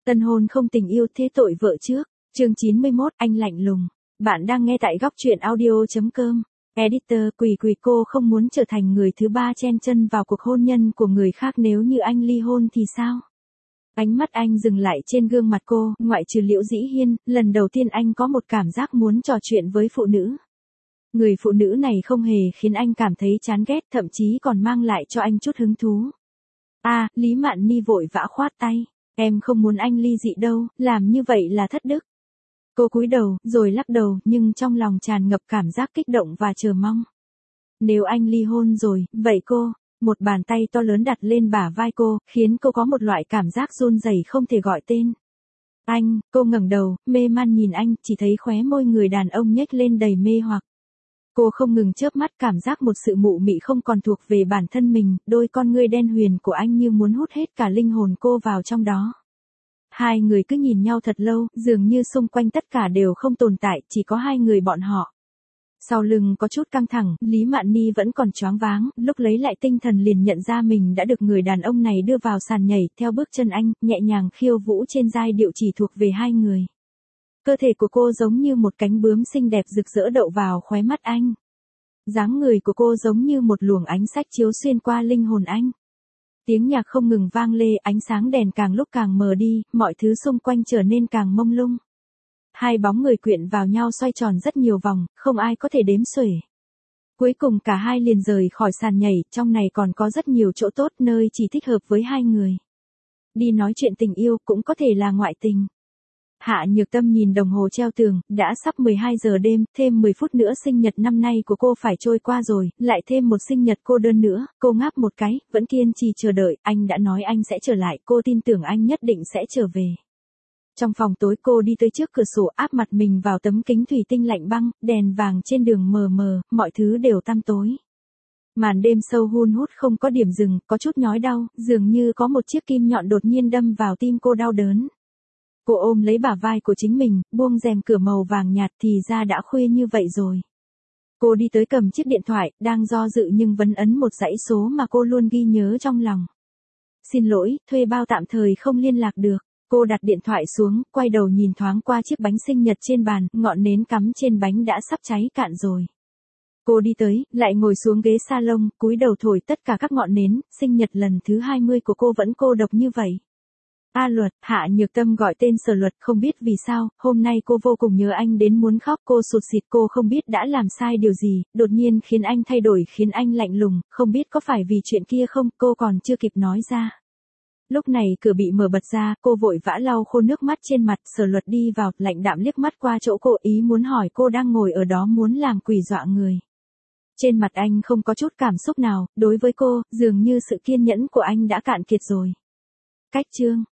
Tân hôn không tình yêu thế tội vợ trước. Chương 91, anh lạnh lùng. Bạn đang nghe tại góc truyện audio.com. Editor, quỳ cô không muốn trở thành người thứ ba chen chân vào cuộc hôn nhân của người khác, nếu như anh ly hôn thì sao? Ánh mắt anh dừng lại trên gương mặt cô, ngoại trừ Liễu Dĩ Hiên, lần đầu tiên anh có một cảm giác muốn trò chuyện với phụ nữ. Người phụ nữ này không hề khiến anh cảm thấy chán ghét, thậm chí còn mang lại cho anh chút hứng thú. Lý Mạn Ni vội vã khoát tay. Em không muốn anh ly dị đâu, làm như vậy là thất đức. Cô cúi đầu, rồi lắc đầu, nhưng trong lòng tràn ngập cảm giác kích động và chờ mong. Nếu anh ly hôn rồi, vậy cô, một bàn tay to lớn đặt lên bả vai cô, khiến cô có một loại cảm giác run rẩy không thể gọi tên. Anh, cô ngẩng đầu, mê man nhìn anh, chỉ thấy khóe môi người đàn ông nhếch lên đầy mê hoặc. Cô không ngừng chớp mắt, cảm giác một sự mụ mị không còn thuộc về bản thân mình, đôi con ngươi đen huyền của anh như muốn hút hết cả linh hồn cô vào trong đó. Hai người cứ nhìn nhau thật lâu, dường như xung quanh tất cả đều không tồn tại, chỉ có hai người bọn họ. Sau lưng có chút căng thẳng, Lý Mạn Ni vẫn còn choáng váng, lúc lấy lại tinh thần liền nhận ra mình đã được người đàn ông này đưa vào sàn nhảy, theo bước chân anh, nhẹ nhàng khiêu vũ trên giai điệu chỉ thuộc về hai người. Cơ thể của cô giống như một cánh bướm xinh đẹp rực rỡ đậu vào khóe mắt anh. Dáng người của cô giống như một luồng ánh sách chiếu xuyên qua linh hồn anh. Tiếng nhạc không ngừng vang lê, ánh sáng đèn càng lúc càng mờ đi, mọi thứ xung quanh trở nên càng mông lung. Hai bóng người quyện vào nhau xoay tròn rất nhiều vòng, không ai có thể đếm xuể. Cuối cùng cả hai liền rời khỏi sàn nhảy, trong này còn có rất nhiều chỗ tốt, nơi chỉ thích hợp với hai người. Đi nói chuyện tình yêu cũng có thể là ngoại tình. Hạ Nhược Tâm nhìn đồng hồ treo tường, đã sắp 12 giờ đêm, thêm 10 phút nữa sinh nhật năm nay của cô phải trôi qua rồi, lại thêm một sinh nhật cô đơn nữa, cô ngáp một cái, vẫn kiên trì chờ đợi, anh đã nói anh sẽ trở lại, cô tin tưởng anh nhất định sẽ trở về. Trong phòng tối cô đi tới trước cửa sổ áp mặt mình vào tấm kính thủy tinh lạnh băng, đèn vàng trên đường mờ mờ, mọi thứ đều tăm tối. Màn đêm sâu hun hút không có điểm dừng, có chút nhói đau, dường như có một chiếc kim nhọn đột nhiên đâm vào tim cô đau đớn. Cô ôm lấy bả vai của chính mình, buông rèm cửa màu vàng nhạt, thì ra đã khuya như vậy rồi. Cô đi tới cầm chiếc điện thoại, đang do dự nhưng vẫn ấn một dãy số mà cô luôn ghi nhớ trong lòng. Xin lỗi, thuê bao tạm thời không liên lạc được. Cô đặt điện thoại xuống, quay đầu nhìn thoáng qua chiếc bánh sinh nhật trên bàn, ngọn nến cắm trên bánh đã sắp cháy cạn rồi. Cô đi tới, lại ngồi xuống ghế salon, cúi đầu thổi tất cả các ngọn nến, sinh nhật lần thứ 20 của cô vẫn cô độc như vậy. Luật, Hạ Nhược Tâm gọi tên Sở Luật, không biết vì sao, hôm nay cô vô cùng nhớ anh đến muốn khóc, cô sụt sịt, cô không biết đã làm sai điều gì, đột nhiên khiến anh thay đổi, khiến anh lạnh lùng, không biết có phải vì chuyện kia không, cô còn chưa kịp nói ra. Lúc này cửa bị mở bật ra, cô vội vã lau khô nước mắt trên mặt, Sở Luật đi vào, lạnh đạm liếc mắt qua chỗ cô, ý muốn hỏi cô đang ngồi ở đó muốn làm quỷ dọa người. Trên mặt anh không có chút cảm xúc nào, đối với cô, dường như sự kiên nhẫn của anh đã cạn kiệt rồi. Cách chương